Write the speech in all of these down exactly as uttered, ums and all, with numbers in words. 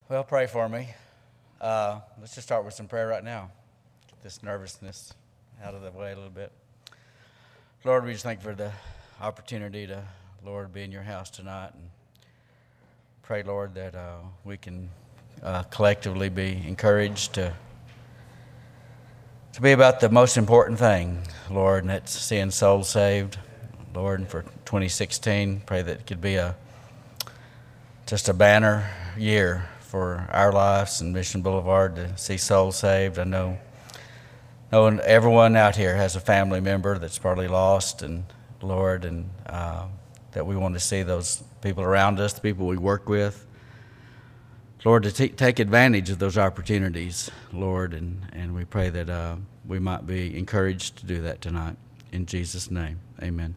Well, pray for me. Uh, let's just start with some prayer right now. Get this nervousness out of the way a little bit. Lord, we just thank you for the opportunity to, Lord, be in your house tonight. And pray, Lord, that uh, we can uh, collectively be encouraged to, to be about the most important thing, Lord, and that's seeing souls saved. Lord, and for twenty sixteen, pray that it could be a just a banner year for our lives and Mission Boulevard to see souls saved. I know, knowing everyone out here has a family member that's probably lost, and Lord, and uh, that we want to see those people around us, the people we work with, Lord, to t- take advantage of those opportunities, Lord, and, and we pray that uh, we might be encouraged to do that tonight. In Jesus' name, amen.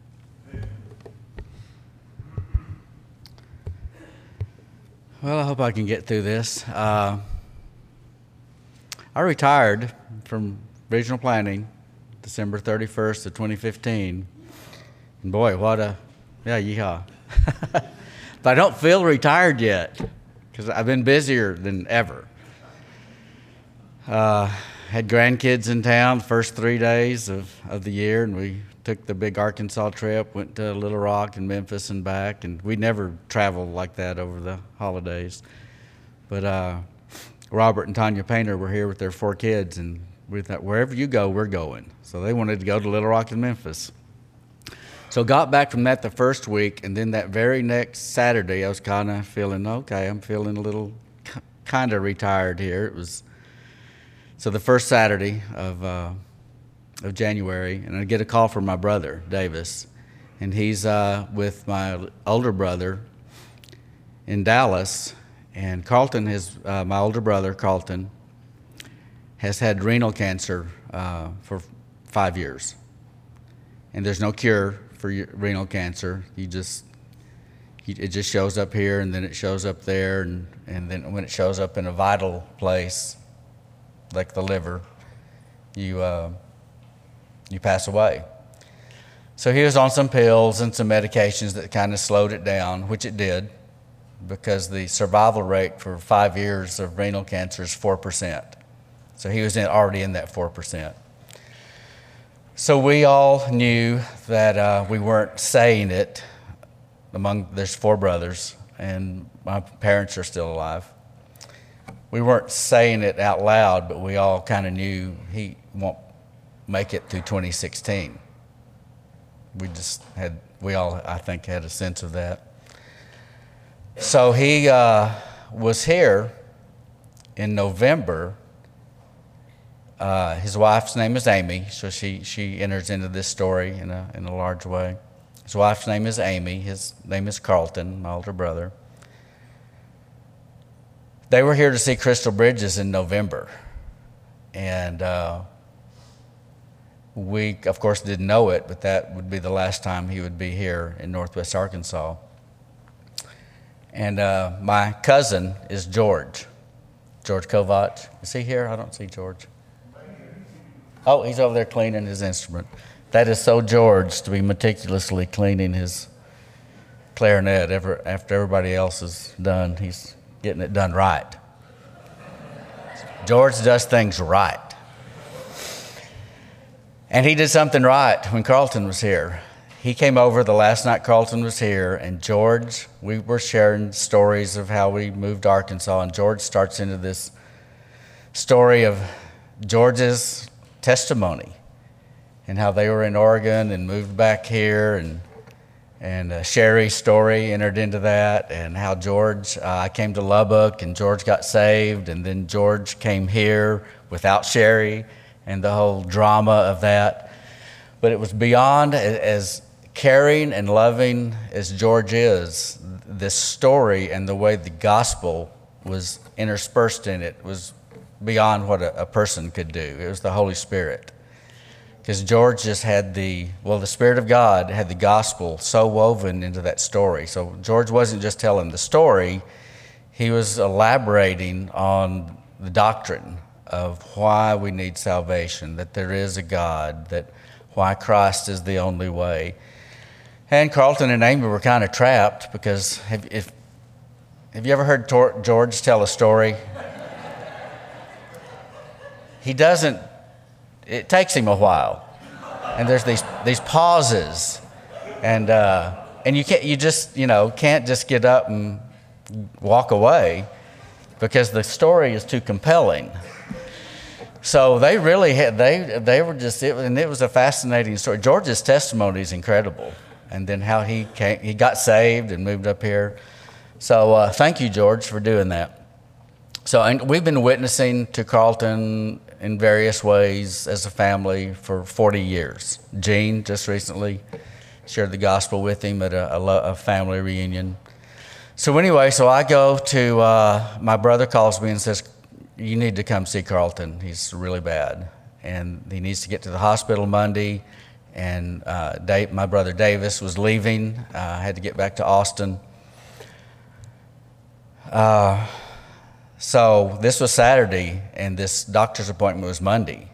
Well, I hope I can get through this. Uh, I retired from regional planning December thirty-first of twenty fifteen. And boy, what a, yeah, yeehaw. But I don't feel retired yet because I've been busier than ever. Uh, had grandkids in town the first three days of, of the year, and we took the big Arkansas trip, went to Little Rock and Memphis and back, and we never traveled like that over the holidays. But uh, Robert and Tanya Painter were here with their four kids, and we thought, wherever you go, we're going. So they wanted to go to Little Rock and Memphis. So got back from that the first week, and then that very next Saturday, I was kind of feeling, okay, I'm feeling a little kind of retired here. It was, so the first Saturday of uh, of January, and I get a call from my brother, Davis, and he's uh, with my older brother in Dallas, and Carlton, his, uh, my older brother, Carlton, has had renal cancer uh, for five years, and there's no cure for renal cancer. You just, it just shows up here, and then it shows up there, and, and then when it shows up in a vital place, like the liver, you uh, you pass away. So he was on some pills and some medications that kind of slowed it down, which it did, because the survival rate for five years of renal cancer is four percent. So he was in, already in that four percent. So we all knew that uh, we weren't saying it among, there's four brothers, and my parents are still alive. We weren't saying it out loud, but we all kind of knew he won't make it through twenty sixteen. We just had, we all, I think, had a sense of that. So he uh, was here in November. Uh, his wife's name is Amy, so she, she enters into this story in a, in a large way. His wife's name is Amy. His name is Carlton, my older brother. They were here to see Crystal Bridges in November. And uh, we, of course, didn't know it, but that would be the last time he would be here in Northwest Arkansas. And uh, my cousin is George, George Kovach. Is he here? I don't see George. Oh, he's over there cleaning his instrument. That is so George, to be meticulously cleaning his clarinet ever, after everybody else is done. He's getting it done right. George does things right. And he did something right when Carlton was here. He came over the last night Carlton was here, and George, we were sharing stories of how we moved to Arkansas, and George starts into this story of George's testimony and how they were in Oregon and moved back here, and and uh, Sherry's story entered into that, and how George, uh, I came to Lubbock and George got saved, and then George came here without Sherry, and the whole drama of that. But it was beyond, as caring and loving as George is, this story and the way the gospel was interspersed in it was beyond what a, a person could do. It was the Holy Spirit. Because George just had the, well, the Spirit of God had the gospel so woven into that story. So George wasn't just telling the story, he was elaborating on the doctrine of why we need salvation, that there is a God, that why Christ is the only way. And Carlton and Amy were kind of trapped because if, if have you ever heard Tor- George tell a story? He doesn't, it takes him a while. And there's these these pauses. And uh, and you can't, you just, you know, can't just get up and walk away because the story is too compelling. So they really had, they they were just, it, and it was a fascinating story. George's testimony is incredible. And then how he came, he got saved and moved up here. So uh, thank you, George, for doing that. So and we've been witnessing to Carlton in various ways as a family for forty years. Gene just recently shared the gospel with him at a, a, a family reunion. So anyway, so I go to, uh, my brother calls me and says, you need to come see Carlton. He's really bad. And he needs to get to the hospital Monday. And uh, Dave, my brother Davis was leaving. I uh, had to get back to Austin. Uh, so this was Saturday, and this doctor's appointment was Monday.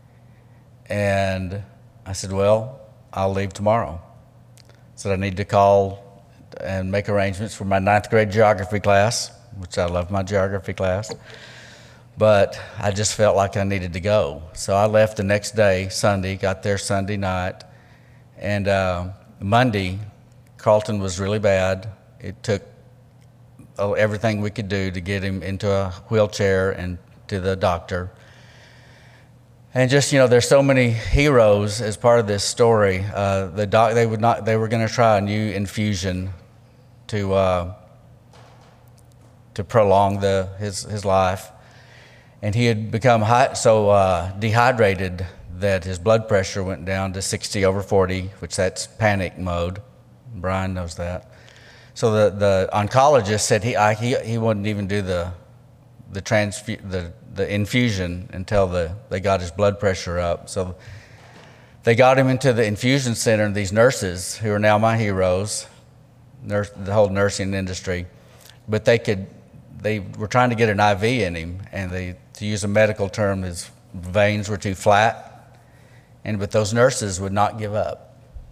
And I said, well, I'll leave tomorrow. So I need to call and make arrangements for my ninth grade geography class, which I love my geography class. But I just felt like I needed to go. So I left the next day, Sunday, got there Sunday night. And uh, Monday, Carlton was really bad. It took everything we could do to get him into a wheelchair and to the doctor. And just, you know, there's so many heroes as part of this story. Uh, the doc, they would not, they were going to try a new infusion to uh, to prolong the his his life. And he had become high, so uh, dehydrated that his blood pressure went down to sixty over forty, which that's panic mode. Brian knows that. So the, the oncologist said he I, he he wouldn't even do the the transfu- the the infusion until the they got his blood pressure up. So they got him into the infusion center, and these nurses who are now my heroes, nurse, the whole nursing industry, but they could they were trying to get an I V in him, and they, to use a medical term, his veins were too flat, and but those nurses would not give up.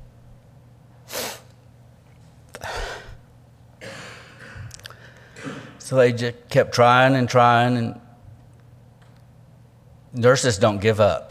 So they just kept trying and trying, and nurses don't give up.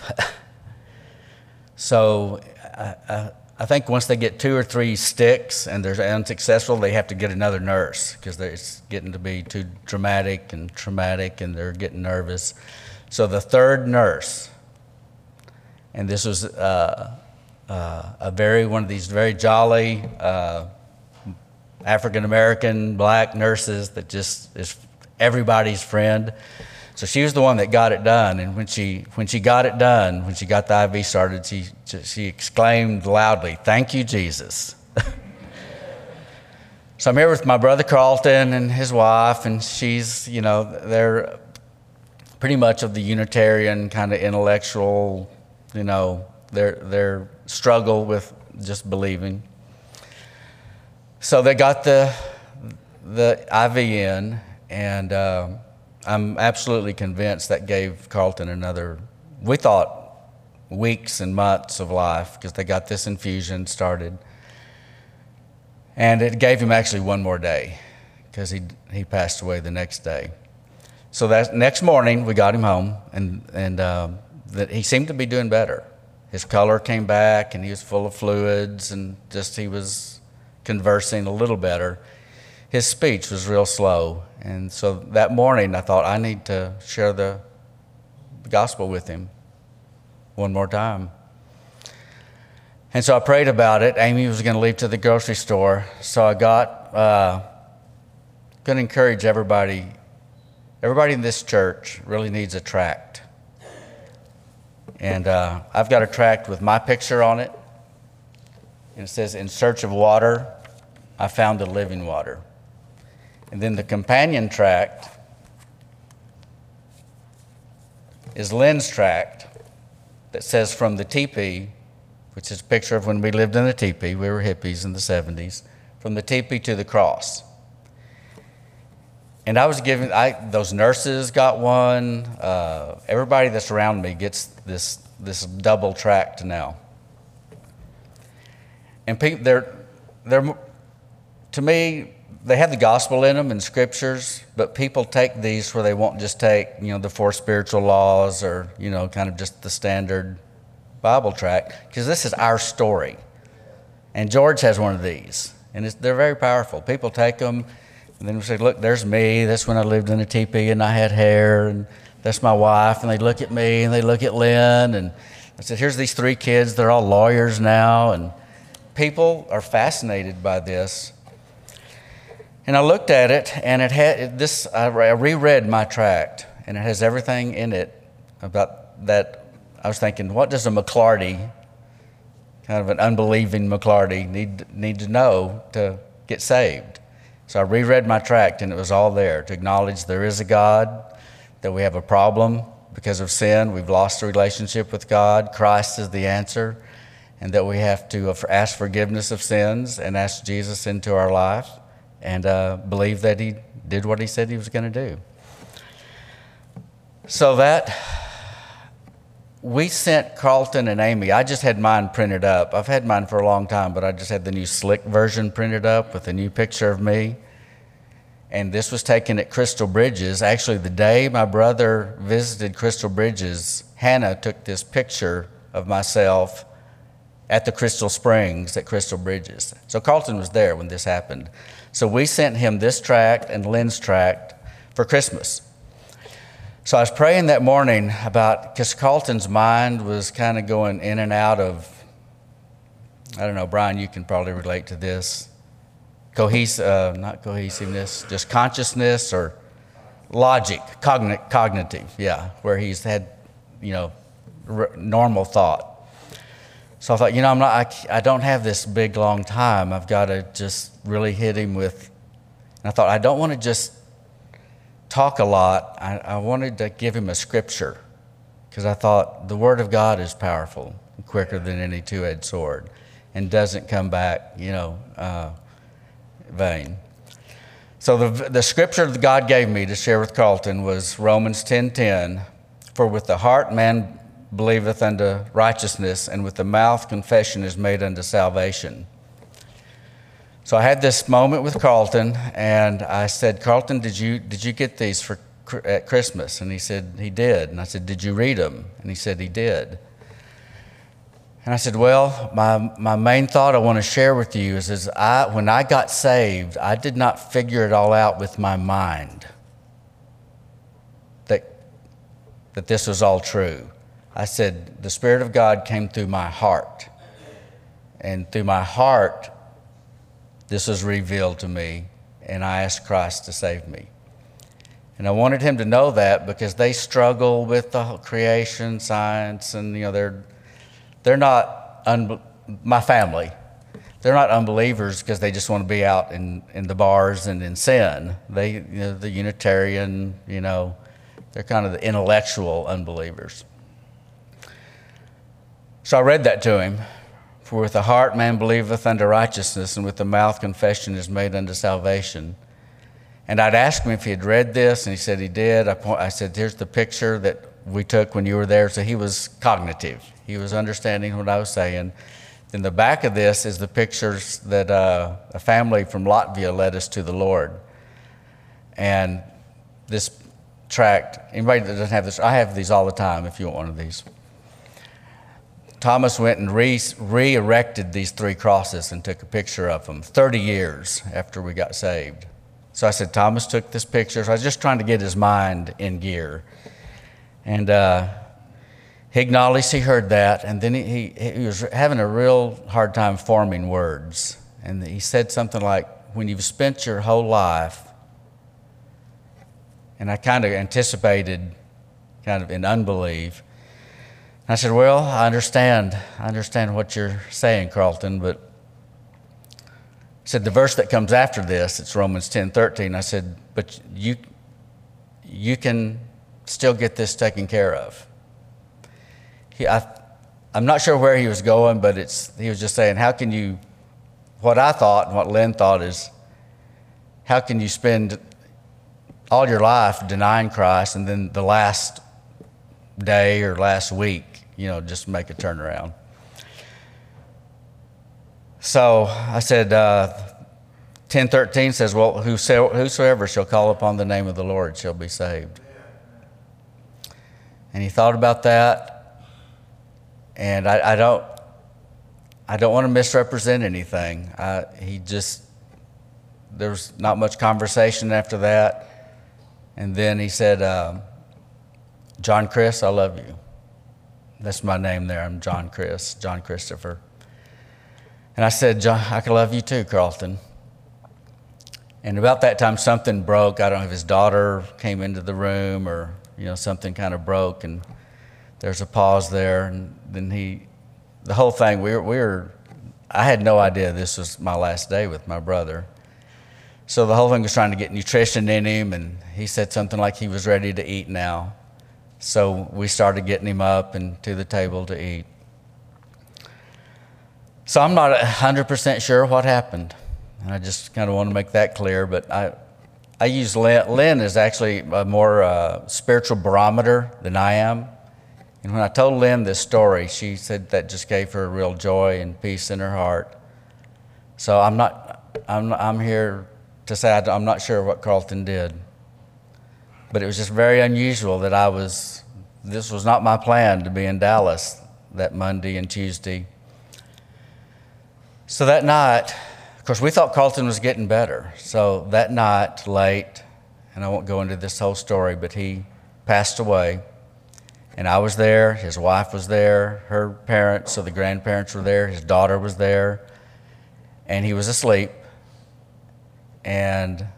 So I, I, I think once they get two or three sticks and they're unsuccessful, they have to get another nurse because it's getting to be too dramatic and traumatic, and they're getting nervous. So the third nurse, and this was uh, uh, a very one of these very jolly uh, African-American black nurses that just is everybody's friend. So she was the one that got it done, and when she when she got it done, when she got the I V started, she she exclaimed loudly, "Thank you, Jesus." So I'm here with my brother Carlton and his wife, and she's, you know, they're pretty much of the Unitarian kind of intellectual, you know, their their struggle with just believing. So they got the the I V in, and uh, I'm absolutely convinced that gave Carlton another, we thought, weeks and months of life, because they got this infusion started. And it gave him actually one more day, because he he passed away the next day. So that next morning, we got him home, and, and uh, that he seemed to be doing better. His color came back, and he was full of fluids, and just he was conversing a little better. His speech was real slow. And so that morning, I thought, I need to share the gospel with him one more time. And so I prayed about it. Amy was going to leave to the grocery store. So I got, uh, going to encourage everybody, everybody in this church really needs a tract. And uh, I've got a tract with my picture on it. And it says, "In search of water, I found the living water." And then the companion tract is Lynn's tract that says, "From the teepee," which is a picture of when we lived in the teepee. We were hippies in the seventies. "From the teepee to the cross." And I was given, I, those nurses got one. Uh, everybody that's around me gets this this double tract now. And people, they're, they're, to me, they have the gospel in them and scriptures, but people take these where they won't just take, you know, the four spiritual laws or, you know, kind of just the standard Bible tract, because this is our story. And George has one of these, and it's, they're very powerful. People take them, and then we say, look, there's me. That's when I lived in a teepee and I had hair, and that's my wife. And they look at me, and they look at Lynn, and I said, here's these three kids. They're all lawyers now, and people are fascinated by this. And I looked at it, and it had this. I reread my tract, and it has everything in it about that. I was thinking, what does a McClarty, kind of an unbelieving McClarty, need need to know to get saved? So I reread my tract, and it was all there to acknowledge there is a God, that we have a problem because of sin. We've lost the relationship with God. Christ is the answer, and that we have to ask forgiveness of sins and ask Jesus into our life and uh, believe that he did what he said he was going to do. So that we sent Carlton and Amy. I just had mine printed up. I've had mine for a long time, but I just had the new slick version printed up with a new picture of me. And this was taken at Crystal Bridges. Actually, the day my brother visited Crystal Bridges, Hannah took this picture of myself at the Crystal Springs at Crystal Bridges. So Carlton was there when this happened. So we sent him this tract and Lynn's tract for Christmas. So I was praying that morning about, because Carlton's mind was kind of going in and out of, I don't know, Brian, you can probably relate to this. Cohes- uh, not cohesiveness, just consciousness or logic, cogn- cognitive, yeah, where he's had, you know, r- normal thought. So I thought, you know, I'm not, I, I don't have this big, long time. I've got to just really hit him with, and I thought, I don't want to just talk a lot. I, I wanted to give him a scripture, because I thought the Word of God is powerful, quicker than any two-edged sword, and doesn't come back, you know, uh, vain. So the the scripture that God gave me to share with Carlton was Romans ten ten. For with the heart man believeth unto righteousness, and with the mouth confession is made unto salvation. So I had this moment with Carlton, and I said, Carlton, did you did you get these for at Christmas? And he said he did. And I said, did you read them? And he said he did. And I said, well, my, my main thought I want to share with you is, is I, when I got saved, I did not figure it all out with my mind, that, that this was all true. I said, the Spirit of God came through my heart. And through my heart, this was revealed to me, and I asked Christ to save me. And I wanted him to know that, because they struggle with the whole creation, science, and, you know, they're They're not, un- my family, they're not unbelievers because they just want to be out in, in the bars and in sin. They, you know, the Unitarian, you know, they're kind of the intellectual unbelievers. So I read that to him. For with the heart man believeth unto righteousness, and with the mouth confession is made unto salvation. And I'd asked him if he had read this, and he said he did. I, point, I said, here's the picture that we took when you were there. So he was cognitive. He was understanding what I was saying. In the back of this is the pictures that uh, a family from Latvia led us to the Lord. And this tract, anybody that doesn't have this, I have these all the time if you want one of these. Thomas went and re, re-erected these three crosses and took a picture of them thirty years after we got saved. So I said, Thomas took this picture. So I was just trying to get his mind in gear. And uh, he acknowledged he heard that, and then he, he, he was having a real hard time forming words. And he said something like, when you've spent your whole life, and I kind of anticipated kind of in unbelief. And I said, well, I understand. I understand what you're saying, Carlton, but I said, the verse that comes after this, it's Romans ten thirteen. I said, but you, you can still get this taken care of. He, I, I'm not sure where he was going, but it's, he was just saying, how can you, what I thought and what Lynn thought is, how can you spend all your life denying Christ and then the last day or last week, you know, just make a turnaround? So I said, uh, ten thirteen says, well, whosoever shall call upon the name of the Lord shall be saved. And he thought about that, and I, I don't I don't want to misrepresent anything. I, he just, there was not much conversation after that. And then he said, um, John Chris, I love you. That's my name there. I'm John Chris, John Christopher. And I said, John, I can love you too, Carlton. And about that time, something broke. I don't know if his daughter came into the room or, you know, something kind of broke. And there's a pause there. And then he, the whole thing, we were, we were, I had no idea this was my last day with my brother. So the whole thing was trying to get nutrition in him. And he said something like he was ready to eat now. So we started getting him up and to the table to eat. So I'm not one hundred percent sure what happened. And I just kind of want to make that clear. But I I use Lynn. Lynn is actually a more uh, spiritual barometer than I am. And when I told Lynn this story, she said that just gave her real joy and peace in her heart. So I'm not, I'm, I'm here to say I, I'm not sure what Carlton did. But it was just very unusual that I was, this was not my plan to be in Dallas that Monday and Tuesday. So that night, of course, we thought Carlton was getting better. So that night, late, and I won't go into this whole story, but he passed away. And I was there, his wife was there, her parents, so the grandparents were there, his daughter was there, and he was asleep. And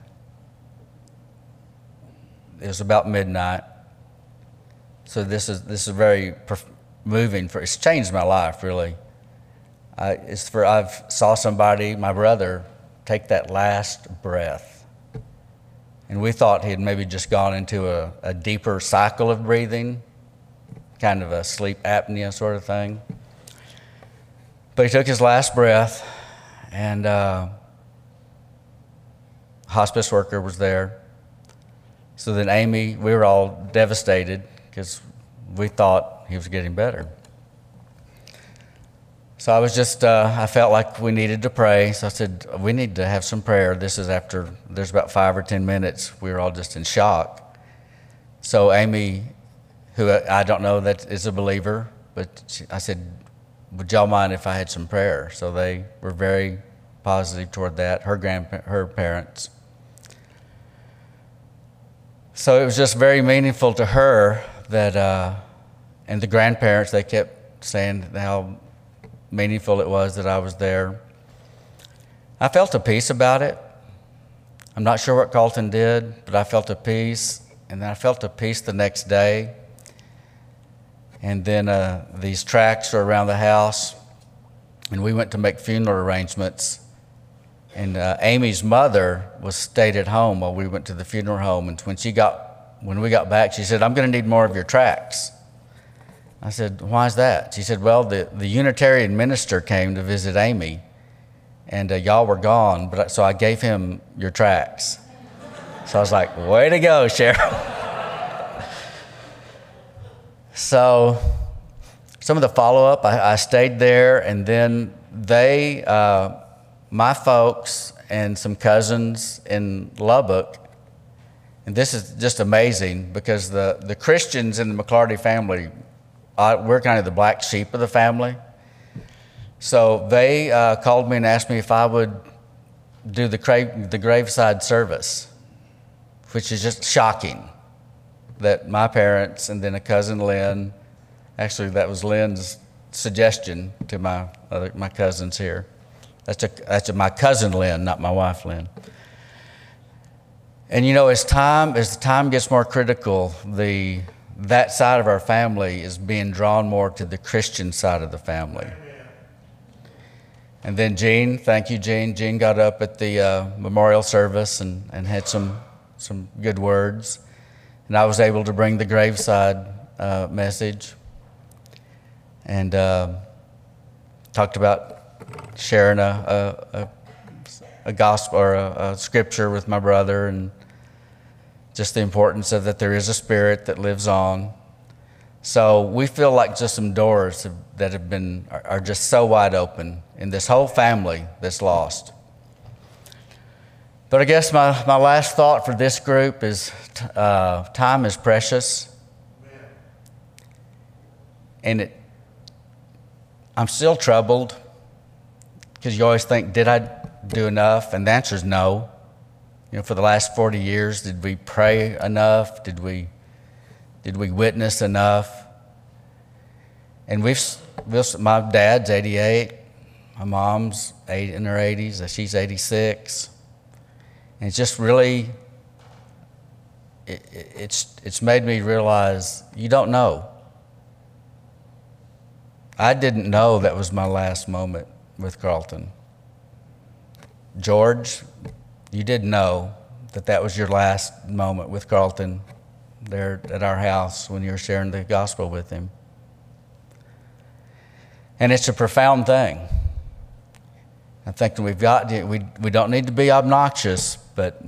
it was about midnight. So this is this is very moving. For it's changed my life, really. I, it's for I've saw somebody, my brother, take that last breath, and we thought he had maybe just gone into a, a deeper cycle of breathing, kind of a sleep apnea sort of thing. But he took his last breath, and uh, a hospice worker was there. So then Amy, we were all devastated because we thought he was getting better. So I was just, uh, I felt like we needed to pray. So I said, we need to have some prayer. This is after, there's about five or ten minutes. We were all just in shock. So Amy, who I don't know that is a believer, but she, I said, would y'all mind if I had some prayer? So they were very positive toward that, her grandpa- her parents. So it was just very meaningful to her that, uh, and the grandparents, they kept saying how meaningful it was that I was there. I felt a peace about it. I'm not sure what Carlton did, but I felt a peace. And then I felt a peace the next day. And then uh, these tracts were around the house, and we went to make funeral arrangements. And uh, Amy's mother was stayed at home while we went to the funeral home. And when she got, when we got back, she said, "I'm going to need more of your tracts." I said, "Why is that?" She said, "Well, the, the Unitarian minister came to visit Amy, and uh, y'all were gone, but I, so I gave him your tracts." So I was like, "Way to go, Cheryl." So some of the follow-up, I, I stayed there, and then they, uh, my folks and some cousins in Lubbock, and this is just amazing because the, the Christians in the McClarty family, Uh, we're kind of the black sheep of the family. So they uh, called me and asked me if I would do the, cra- the graveside service, which is just shocking that my parents and then a cousin Lynn, actually that was Lynn's suggestion to my uh, my cousins here. That's a, that's a, my cousin Lynn, not my wife Lynn. And you know, as time as the time gets more critical, the that side of our family is being drawn more to the Christian side of the family. And then Gene, thank you, Gene. Gene got up at the uh, memorial service and, and had some some good words. And I was able to bring the graveside uh, message and uh, talked about sharing a, a, a, a gospel or a, a scripture with my brother, and just the importance of that there is a spirit that lives on. So we feel like just some doors have, that have been, are, are just so wide open in this whole family that's lost. But I guess my, my last thought for this group is uh, time is precious. And it, I'm still troubled because you always think, did I do enough? And the answer is no. You know, for the last forty years, did we pray enough? Did we, did we witness enough? And we've, we've my dad's eighty-eight, my mom's eight in her eighties, she's eighty-six. And it's just really, it, it's, it's made me realize you don't know. I didn't know that was my last moment with Carlton. George, you didn't know that that was your last moment with Carlton there at our house when you were sharing the gospel with him. And it's a profound thing. I think we've got to, we, we don't need to be obnoxious, but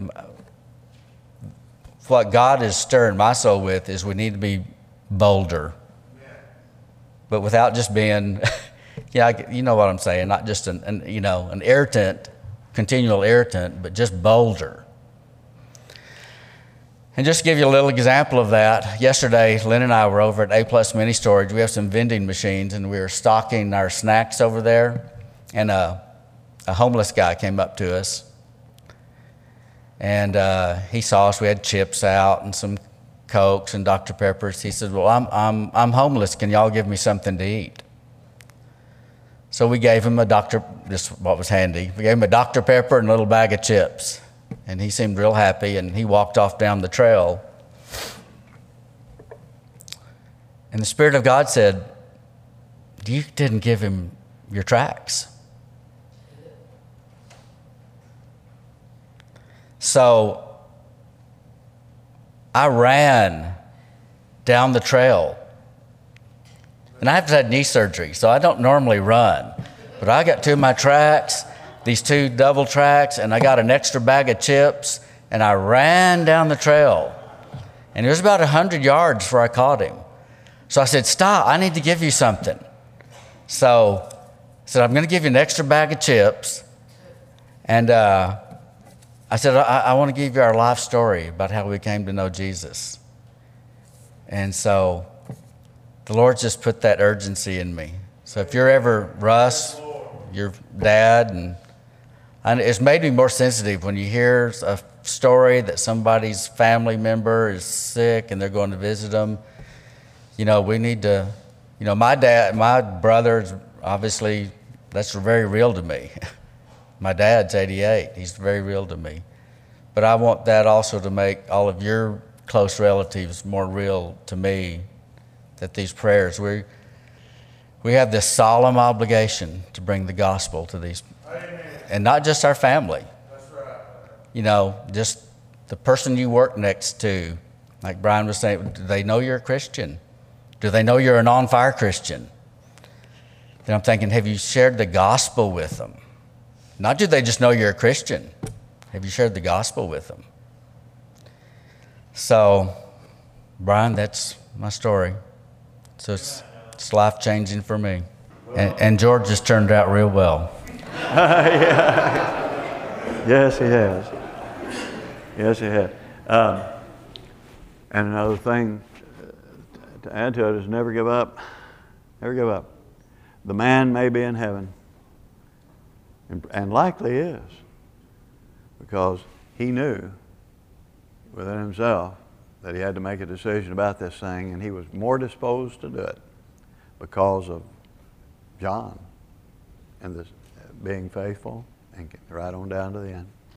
what God is stirring my soul with is we need to be bolder. But without just being, yeah, you know what I'm saying, not just an, an you know, an irritant, continual irritant, but just bolder. And just to give you a little example of that, yesterday, Lynn and I were over at A Plus Mini Storage. We have some vending machines, and we were stocking our snacks over there, and a, a homeless guy came up to us, and uh, he saw us. We had chips out and some Cokes and Doctor Peppers. He said, well, I'm, I'm, I'm homeless. Can y'all give me something to eat? So we gave him a Doctor, this is what was handy. We gave him a Doctor Pepper and a little bag of chips. And he seemed real happy, and he walked off down the trail. And the Spirit of God said, you didn't give him your tracts. So I ran down the trail. And I have had knee surgery, so I don't normally run. But I got two of my tracts, these two double tracts, and I got an extra bag of chips, and I ran down the trail. And it was about one hundred yards before I caught him. So I said, stop, I need to give you something. So I said, I'm going to give you an extra bag of chips. And uh, I said, I, I want to give you our life story about how we came to know Jesus. And so the Lord just put that urgency in me. So if you're ever Russ, your dad, and, and it's made me more sensitive when you hear a story that somebody's family member is sick and they're going to visit them. You know, we need to, you know, my dad, my brother's obviously, that's very real to me. My dad's eighty-eight. He's very real to me. But I want that also to make all of your close relatives more real to me, that these prayers, we we have this solemn obligation to bring the gospel to these, Amen. And not just our family. That's right. You know, just the person you work next to, like Brian was saying, do they know you're a Christian? Do they know you're an on-fire Christian? Then I'm thinking, have you shared the gospel with them? Not do they just know you're a Christian. Have you shared the gospel with them? So, Brian, that's my story. So it's, it's life-changing for me. And, and George has turned out real well. Yeah. Yes, he has. Yes, he has. Um, and another thing to add to it is never give up. Never give up. The man may be in heaven, and, and likely is, because he knew within himself that he had to make a decision about this thing, and he was more disposed to do it because of John and this being faithful and right on down to the end.